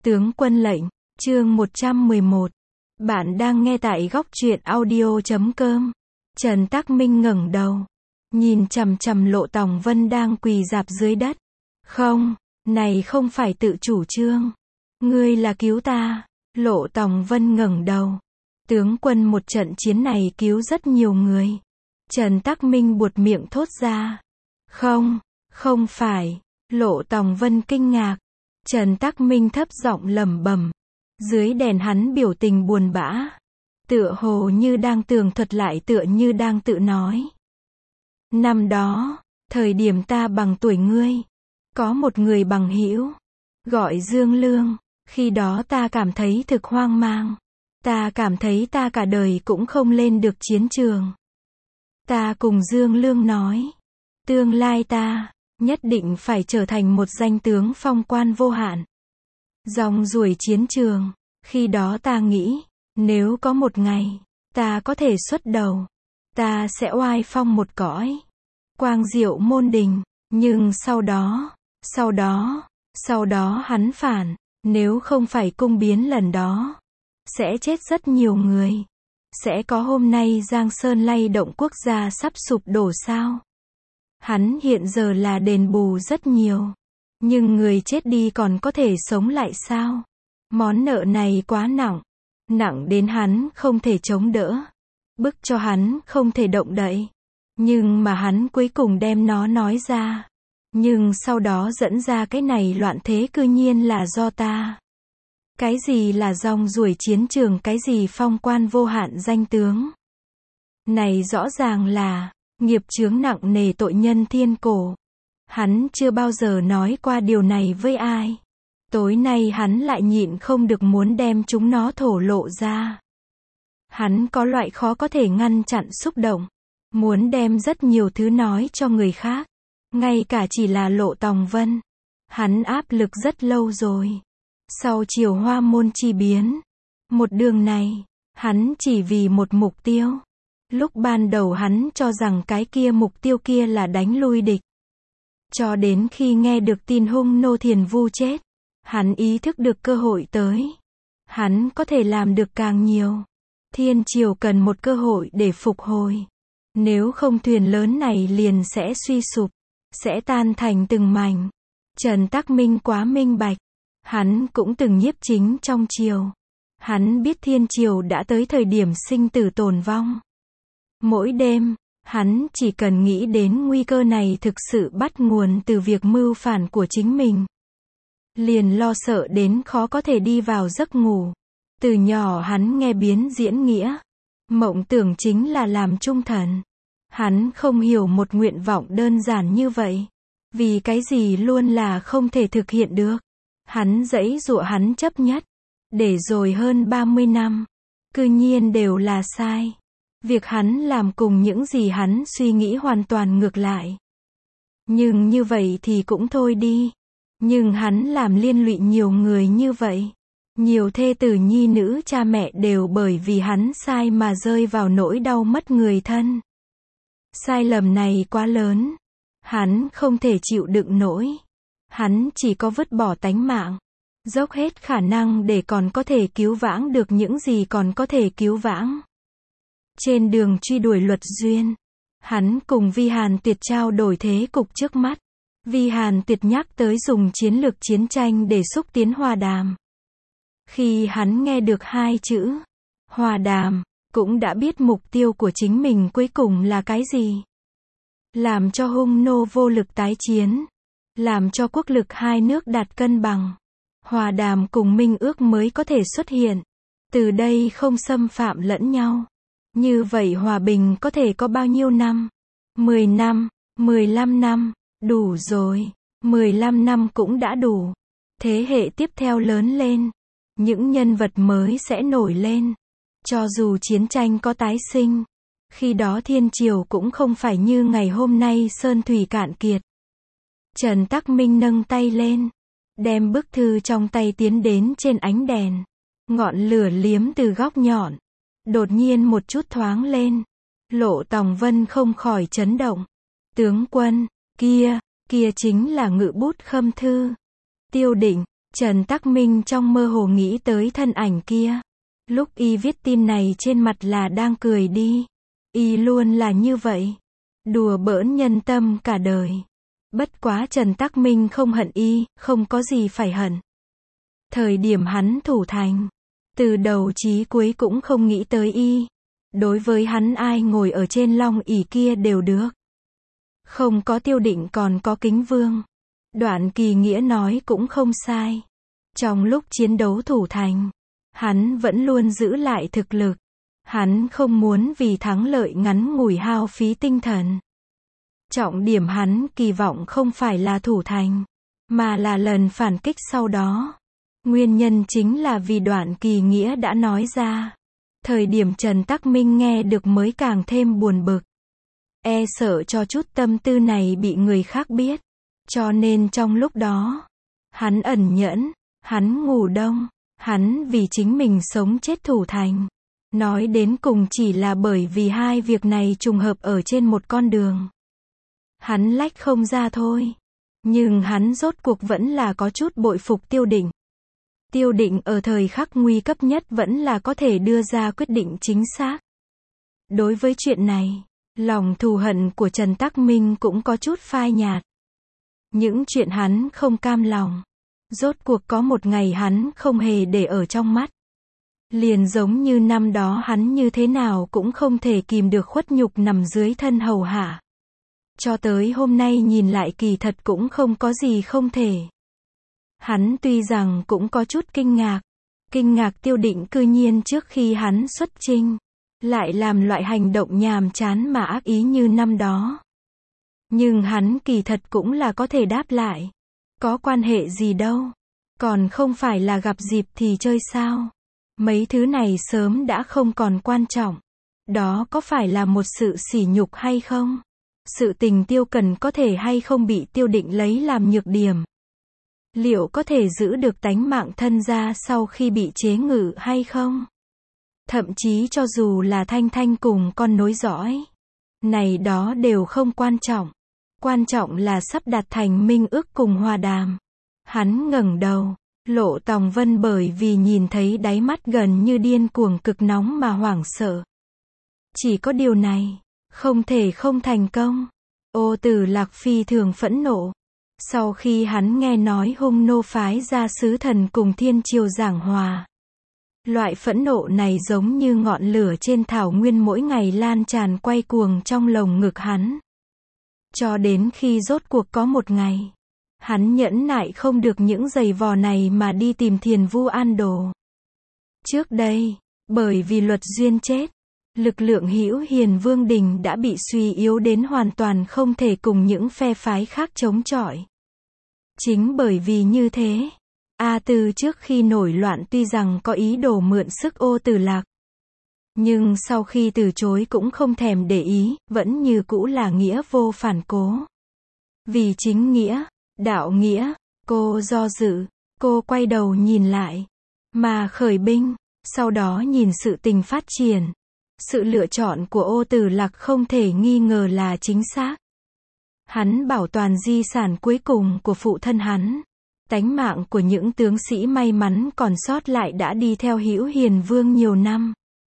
Tướng quân lệnh, chương 111. Bạn đang nghe tại góc truyện audio.com. Trần Tắc Minh ngẩng đầu, nhìn chằm chằm Lộ Tòng Vân đang quỳ rạp dưới đất. Không, này không phải tự chủ trương. Ngươi là cứu ta. Lộ Tòng Vân ngẩng đầu. Tướng quân, một trận chiến này cứu rất nhiều người. Trần Tắc Minh buột miệng thốt ra. Không phải. Lộ Tòng Vân kinh ngạc. Trần Tắc Minh thấp giọng lẩm bẩm. Dưới đèn hắn biểu tình buồn bã. Tựa hồ như đang tường thuật lại, tựa như đang tự nói. Năm đó, thời điểm ta bằng tuổi ngươi, có một người bằng hữu, gọi Dương Lương. Khi đó ta cảm thấy thực hoang mang. Ta cảm thấy ta cả đời cũng không lên được chiến trường. Ta cùng Dương Lương nói, tương lai ta nhất định phải trở thành một danh tướng phong quan vô hạn. Rong ruổi chiến trường. Khi đó ta nghĩ, nếu có một ngày ta có thể xuất đầu, ta sẽ oai phong một cõi, quang diệu môn đình. Nhưng sau đó hắn phản. Nếu không phải cung biến lần đó, sẽ chết rất nhiều người. Sẽ có hôm nay Giang Sơn lay động, quốc gia sắp sụp đổ sao? Hắn hiện giờ là đền bù rất nhiều. Nhưng người chết đi còn có thể sống lại sao? Món nợ này quá nặng. Nặng đến hắn không thể chống đỡ. Bức cho hắn không thể động đậy. Nhưng mà hắn cuối cùng đem nó nói ra. Nhưng sau đó dẫn ra cái này loạn thế cư nhiên là do ta. Cái gì là rong ruổi chiến trường, cái gì phong quan vô hạn danh tướng. Này rõ ràng là nghiệp chướng nặng nề, tội nhân thiên cổ. Hắn chưa bao giờ nói qua điều này với ai. Tối nay hắn lại nhịn không được muốn đem chúng nó thổ lộ ra. Hắn có loại khó có thể ngăn chặn xúc động. Muốn đem rất nhiều thứ nói cho người khác. Ngay cả chỉ là Lộ Tòng Vân. Hắn áp lực rất lâu rồi. Sau Triều Hoa Môn chi biến, một đường này, hắn chỉ vì một mục tiêu. Lúc ban đầu hắn cho rằng cái kia mục tiêu kia là đánh lui địch. Cho đến khi nghe được tin Hung Nô Thiền Vu chết, hắn ý thức được cơ hội tới. Hắn có thể làm được càng nhiều. Thiên triều cần một cơ hội để phục hồi. Nếu không thuyền lớn này liền sẽ suy sụp, sẽ tan thành từng mảnh. Trần Tắc Minh quá minh bạch. Hắn cũng từng nhiếp chính trong triều. Hắn biết thiên triều đã tới thời điểm sinh tử tồn vong. Mỗi đêm, hắn chỉ cần nghĩ đến nguy cơ này thực sự bắt nguồn từ việc mưu phản của chính mình. Liền lo sợ đến khó có thể đi vào giấc ngủ. Từ nhỏ hắn nghe biến diễn nghĩa. Mộng tưởng chính là làm trung thần. Hắn không hiểu một nguyện vọng đơn giản như vậy. Vì cái gì luôn là không thể thực hiện được. Hắn giãy giụa, hắn chấp nhất. Để rồi hơn 30 năm. Cư nhiên đều là sai. Việc hắn làm cùng những gì hắn suy nghĩ hoàn toàn ngược lại. Nhưng như vậy thì cũng thôi đi. Nhưng hắn làm liên lụy nhiều người như vậy. Nhiều thê tử nhi nữ cha mẹ đều bởi vì hắn sai mà rơi vào nỗi đau mất người thân. Sai lầm này quá lớn. Hắn không thể chịu đựng nổi. Hắn chỉ có vứt bỏ tánh mạng. Dốc hết khả năng để còn có thể cứu vãng được những gì còn có thể cứu vãng. Trên đường truy đuổi Luật Duyên, hắn cùng Vi Hàn Tuyệt trao đổi thế cục trước mắt. Vi Hàn Tuyệt nhắc tới dùng chiến lược chiến tranh để xúc tiến hòa đàm. Khi hắn nghe được hai chữ hòa đàm, cũng đã biết mục tiêu của chính mình cuối cùng là cái gì. Làm cho Hung Nô vô lực tái chiến. Làm cho quốc lực hai nước đạt cân bằng. Hòa đàm cùng minh ước mới có thể xuất hiện. Từ đây không xâm phạm lẫn nhau. Như vậy hòa bình có thể có bao nhiêu năm? 10 năm, 15 năm, đủ rồi. 15 năm cũng đã đủ. Thế hệ tiếp theo lớn lên. Những nhân vật mới sẽ nổi lên. Cho dù chiến tranh có tái sinh, khi đó thiên triều cũng không phải như ngày hôm nay sơn thủy cạn kiệt. Trần Tắc Minh nâng tay lên, đem bức thư trong tay tiến đến trên ánh đèn. Ngọn lửa liếm từ góc nhọn. Đột nhiên một chút thoáng lên. Lộ Tòng Vân không khỏi chấn động. Tướng quân, kia chính là ngự bút khâm thư. Tiêu Định, Trần Tắc Minh trong mơ hồ nghĩ tới thân ảnh kia. Lúc y viết tin này trên mặt là đang cười đi. Y luôn là như vậy. Đùa bỡn nhân tâm cả đời. Bất quá Trần Tắc Minh không hận y, không có gì phải hận. Thời điểm hắn thủ thành, từ đầu chí cuối cũng không nghĩ tới y. Đối với hắn ai ngồi ở trên long ỷ kia đều được. Không có Tiêu Định còn có Kính Vương. Đoạn Kỳ Nghĩa nói cũng không sai. Trong lúc chiến đấu thủ thành, hắn vẫn luôn giữ lại thực lực. Hắn không muốn vì thắng lợi ngắn ngủi hao phí tinh thần. Trọng điểm hắn kỳ vọng không phải là thủ thành, mà là lần phản kích sau đó. Nguyên nhân chính là vì Đoạn Kỳ Nghĩa đã nói ra. Thời điểm Trần Tắc Minh nghe được mới càng thêm buồn bực. E sợ cho chút tâm tư này bị người khác biết. Cho nên trong lúc đó, hắn ẩn nhẫn, hắn ngủ đông, hắn vì chính mình sống chết thủ thành. Nói đến cùng chỉ là bởi vì hai việc này trùng hợp ở trên một con đường. Hắn lách không ra thôi. Nhưng hắn rốt cuộc vẫn là có chút bội phục Tiêu Định. Tiêu Định ở thời khắc nguy cấp nhất vẫn là có thể đưa ra quyết định chính xác. Đối với chuyện này, lòng thù hận của Trần Tắc Minh cũng có chút phai nhạt. Những chuyện hắn không cam lòng, rốt cuộc có một ngày hắn không hề để ở trong mắt. Liền giống như năm đó hắn như thế nào cũng không thể kìm được khuất nhục nằm dưới thân hầu hạ. Cho tới hôm nay nhìn lại kỳ thật cũng không có gì không thể. Hắn tuy rằng cũng có chút kinh ngạc Tiêu Định cư nhiên trước khi hắn xuất chinh, lại làm loại hành động nhàm chán mà ác ý như năm đó. Nhưng hắn kỳ thật cũng là có thể đáp lại. Có quan hệ gì đâu. Còn không phải là gặp dịp thì chơi sao. Mấy thứ này sớm đã không còn quan trọng. Đó có phải là một sự sỉ nhục hay không? Sự tình Tiêu Cần có thể hay không bị Tiêu Định lấy làm nhược điểm? Liệu có thể giữ được tánh mạng thân gia sau khi bị chế ngự hay không? Thậm chí cho dù là Thanh Thanh cùng con nối dõi, này đó đều không quan trọng. Quan trọng là sắp đạt thành minh ước cùng hòa đàm. Hắn ngẩng đầu, Lộ Tòng Vân bởi vì nhìn thấy đáy mắt gần như điên cuồng cực nóng mà hoảng sợ. Chỉ có điều này, không thể không thành công. Ô Tử Lạc phi thường phẫn nộ. Sau khi hắn nghe nói Hung Nô phái ra sứ thần cùng thiên triều giảng hòa. Loại phẫn nộ này giống như ngọn lửa trên thảo nguyên mỗi ngày lan tràn quay cuồng trong lồng ngực hắn. Cho đến khi rốt cuộc có một ngày, hắn nhẫn nại không được những giày vò này mà đi tìm Thiền Vu An Đồ. Trước đây, bởi vì Luật Duyên chết, lực lượng Hữu Hiền Vương Đình đã bị suy yếu đến hoàn toàn không thể cùng những phe phái khác chống chọi. Chính bởi vì như thế, A Tư trước khi nổi loạn tuy rằng có ý đồ mượn sức Ô Tử Lạc, nhưng sau khi từ chối cũng không thèm để ý, vẫn như cũ là nghĩa vô phản cố. Vì chính nghĩa, đạo nghĩa, cô do dự, cô quay đầu nhìn lại, mà khởi binh, sau đó nhìn sự tình phát triển. Sự lựa chọn của Ô Tử Lạc không thể nghi ngờ là chính xác. Hắn bảo toàn di sản cuối cùng của phụ thân hắn. Tánh mạng của những tướng sĩ may mắn còn sót lại đã đi theo Hữu Hiền Vương nhiều năm.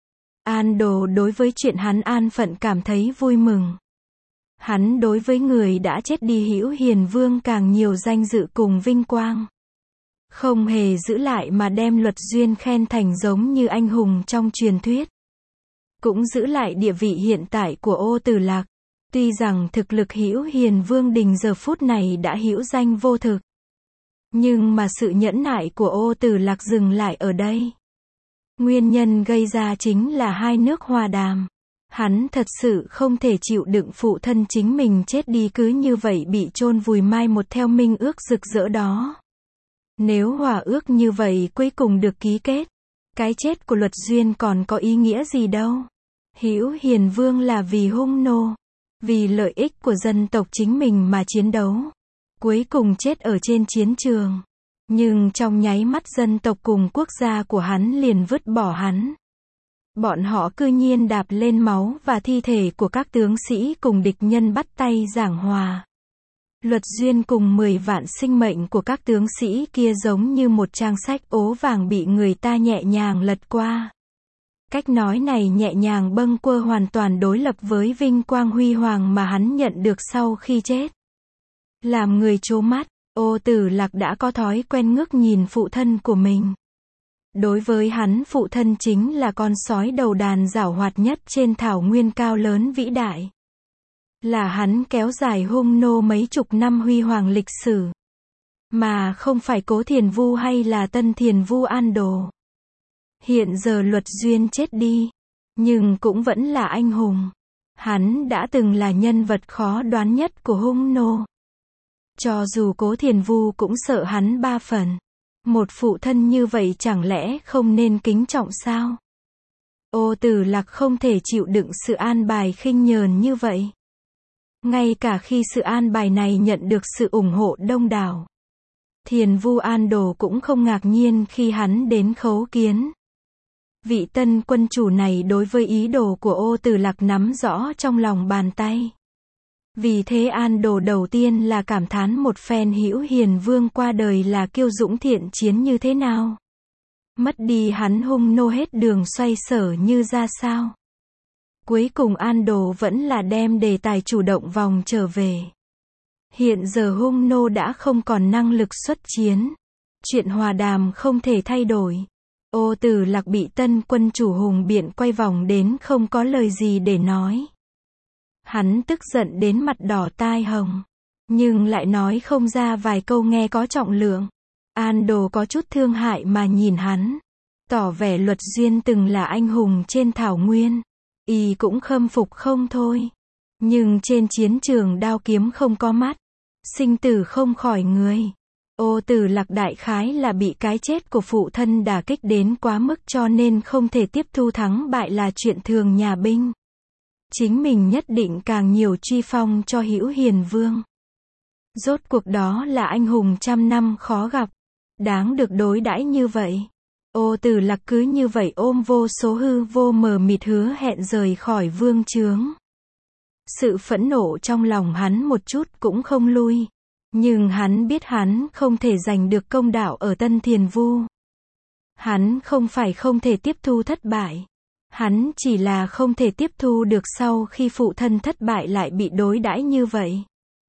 An Đồ đối với chuyện hắn an phận cảm thấy vui mừng. Hắn đối với người đã chết đi Hữu Hiền Vương càng nhiều danh dự cùng vinh quang. Không hề giữ lại mà đem Luật Duyên khen thành giống như anh hùng trong truyền thuyết. Cũng giữ lại địa vị hiện tại của Ô Tử Lạc. Tuy rằng thực lực Hữu Hiền Vương Đình giờ phút này đã hữu danh vô thực. Nhưng mà sự nhẫn nại của Ô Tử Lạc dừng lại ở đây. Nguyên nhân gây ra chính là hai nước hòa đàm. Hắn thật sự không thể chịu đựng phụ thân chính mình chết đi cứ như vậy bị chôn vùi mai một theo minh ước rực rỡ đó. Nếu hòa ước như vậy cuối cùng được ký kết, cái chết của Luật Duyên còn có ý nghĩa gì đâu. Hữu Hiền Vương là vì Hung Nô, vì lợi ích của dân tộc chính mình mà chiến đấu. Cuối cùng chết ở trên chiến trường. Nhưng trong nháy mắt dân tộc cùng quốc gia của hắn liền vứt bỏ hắn. Bọn họ cư nhiên đạp lên máu và thi thể của các tướng sĩ cùng địch nhân bắt tay giảng hòa. Luật duyên cùng 10 vạn sinh mệnh của các tướng sĩ kia giống như một trang sách ố vàng bị người ta nhẹ nhàng lật qua. Cách nói này nhẹ nhàng bâng quơ hoàn toàn đối lập với vinh quang huy hoàng mà hắn nhận được sau khi chết. Làm người trố mắt, Ô Tử Lạc đã có thói quen ngước nhìn phụ thân của mình. Đối với hắn, phụ thân chính là con sói đầu đàn giảo hoạt nhất trên thảo nguyên cao lớn vĩ đại. Là hắn kéo dài hung nô mấy chục năm huy hoàng lịch sử. Mà không phải Cố Thiền Vu hay là Tân Thiền Vu An Đồ. Hiện giờ Luật duyên chết đi, nhưng cũng vẫn là anh hùng. Hắn đã từng là nhân vật khó đoán nhất của hung nô. Cho dù Cố Thiền Vu cũng sợ hắn 3 phần. Một phụ thân như vậy chẳng lẽ không nên kính trọng sao? Ô Tử Lạc không thể chịu đựng sự an bài khinh nhờn như vậy. Ngay cả khi sự an bài này nhận được sự ủng hộ đông đảo. Thiền Vu An Đồ cũng không ngạc nhiên khi hắn đến khấu kiến. Vị tân quân chủ này đối với ý đồ của Ô Tử Lạc nắm rõ trong lòng bàn tay. Vì thế An Đồ đầu tiên là cảm thán một phen Hữu Hiền Vương qua đời là kiêu dũng thiện chiến như thế nào. Mất đi hắn hung nô hết đường xoay sở như ra sao. Cuối cùng An Đồ vẫn là đem đề tài chủ động vòng trở về. Hiện giờ hung nô đã không còn năng lực xuất chiến. Chuyện hòa đàm không thể thay đổi. Ô Tử Lạc bị tân quân chủ hùng biện quay vòng đến không có lời gì để nói. Hắn tức giận đến mặt đỏ tai hồng. Nhưng lại nói không ra vài câu nghe có trọng lượng. An Đồ có chút thương hại mà nhìn hắn. Tỏ vẻ Luật duyên từng là anh hùng trên thảo nguyên. Y cũng khâm phục không thôi. Nhưng trên chiến trường đao kiếm không có mắt. Sinh tử không khỏi người. Ô Tử Lạc đại khái là bị cái chết của phụ thân đả kích đến quá mức cho nên không thể tiếp thu thắng bại là chuyện thường nhà binh. Chính mình nhất định càng nhiều truy phong cho Hữu Hiền Vương. Rốt cuộc đó là anh hùng trăm năm khó gặp. Đáng được đối đãi như vậy. Ô Tử Lạc cứ như vậy ôm vô số hư vô mờ mịt hứa hẹn rời khỏi vương chướng. Sự phẫn nộ trong lòng hắn một chút cũng không lui. Nhưng hắn biết hắn không thể giành được công đạo ở Tân Thiền Vu. Hắn không phải không thể tiếp thu thất bại. Hắn chỉ là không thể tiếp thu được sau khi phụ thân thất bại lại bị đối đãi như vậy.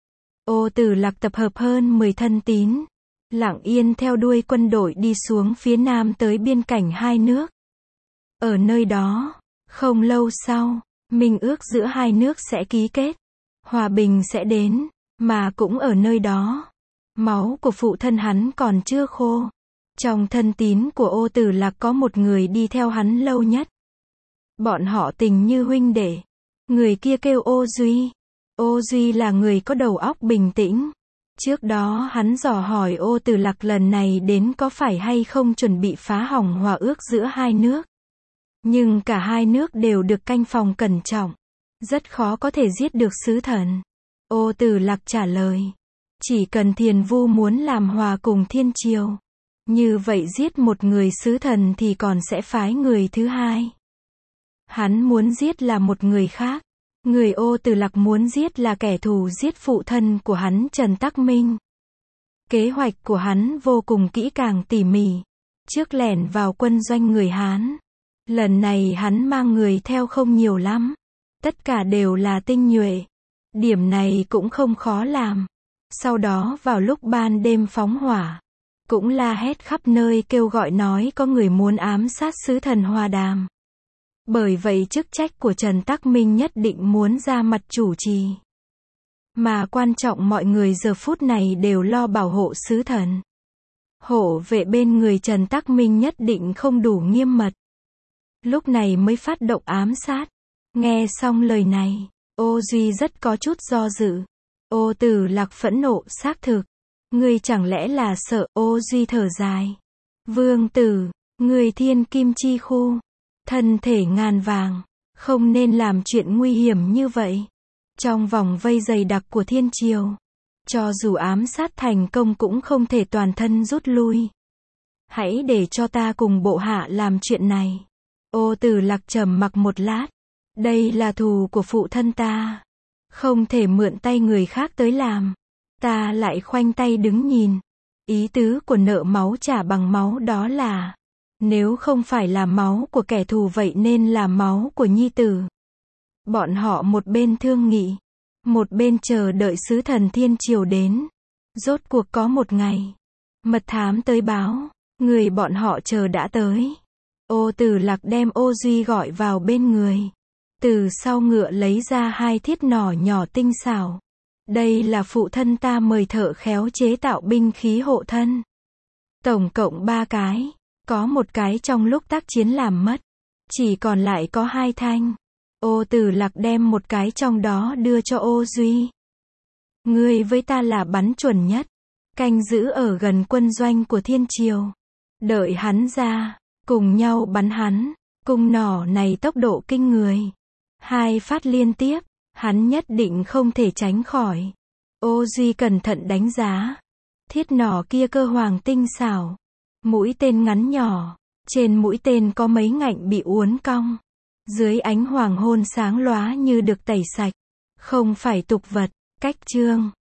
Ô Tử Lạc tập hợp hơn 10 thân tín. Lặng yên theo đuôi quân đội đi xuống phía nam tới biên cảnh hai nước. Ở nơi đó, không lâu sau, minh ước giữa hai nước sẽ ký kết. Hòa bình sẽ đến, mà cũng ở nơi đó. Máu của phụ thân hắn còn chưa khô. Trong thân tín của Ô Tử Lạc có một người đi theo hắn lâu nhất. Bọn họ tình như huynh đệ. Người kia kêu Ô Duy. Ô Duy là người có đầu óc bình tĩnh. Trước đó hắn dò hỏi Ô Tử Lạc lần này đến có phải hay không chuẩn bị phá hỏng hòa ước giữa hai nước. Nhưng cả hai nước đều được canh phòng cẩn trọng. Rất khó có thể giết được sứ thần. Ô Tử Lạc trả lời. Chỉ cần Thiền Vu muốn làm hòa cùng thiên triều. Như vậy giết một người sứ thần thì còn sẽ phái người thứ hai. Hắn muốn giết là một người khác. Người Ô Tử Lạc muốn giết là kẻ thù giết phụ thân của hắn Trần Tắc Minh. Kế hoạch của hắn vô cùng kỹ càng tỉ mỉ. Trước lẻn vào quân doanh người Hán. Lần này hắn mang người theo không nhiều lắm. Tất cả đều là tinh nhuệ. Điểm này cũng không khó làm. Sau đó vào lúc ban đêm phóng hỏa. Cũng la hét khắp nơi kêu gọi nói có người muốn ám sát sứ thần hòa đàm. Bởi vậy chức trách của Trần Tắc Minh nhất định muốn ra mặt chủ trì. Mà quan trọng mọi người giờ phút này đều lo bảo hộ sứ thần. Hộ vệ bên người Trần Tắc Minh nhất định không đủ nghiêm mật. Lúc này mới phát động ám sát. Nghe xong lời này, Ô Duy rất có chút do dự. Ô Tử Lạc phẫn nộ xác thực. Ngươi chẳng lẽ là sợ? Ô Duy thở dài. Vương tử, người thiên kim chi khu. Thân thể ngàn vàng. Không nên làm chuyện nguy hiểm như vậy. Trong vòng vây dày đặc của thiên triều. Cho dù ám sát thành công cũng không thể toàn thân rút lui. Hãy để cho ta cùng bộ hạ làm chuyện này. Ô Tử Lạc trầm mặc một lát. Đây là thù của phụ thân ta. Không thể mượn tay người khác tới làm. Ta lại khoanh tay đứng nhìn. Ý tứ của nợ máu trả bằng máu đó là, nếu không phải là máu của kẻ thù vậy nên là máu của nhi tử. Bọn họ một bên thương nghị, một bên chờ đợi sứ thần thiên triều đến. Rốt cuộc có một ngày, mật thám tới báo, người bọn họ chờ đã tới. Ô Tử Lạc đem Ô Duy gọi vào bên người. Từ sau ngựa lấy ra 2 thiết nỏ nhỏ tinh xảo. Đây là phụ thân ta mời thợ khéo chế tạo binh khí hộ thân. Tổng cộng 3 cái, có một cái trong lúc tác chiến làm mất, chỉ còn lại có 2 thanh. Ô Tử Lạc đem một cái trong đó đưa cho Ô Duy. Ngươi với ta là bắn chuẩn nhất, canh giữ ở gần quân doanh của thiên triều. Đợi hắn ra, cùng nhau bắn hắn. Cung nỏ này tốc độ kinh người. 2 phát liên tiếp, hắn nhất định không thể tránh khỏi. Ô Duy cẩn thận đánh giá. Thiết nỏ kia cơ hoàng tinh xảo. Mũi tên ngắn nhỏ, trên mũi tên có mấy ngạnh bị uốn cong. Dưới ánh hoàng hôn sáng lóa như được tẩy sạch. Không phải tục vật. Cách chương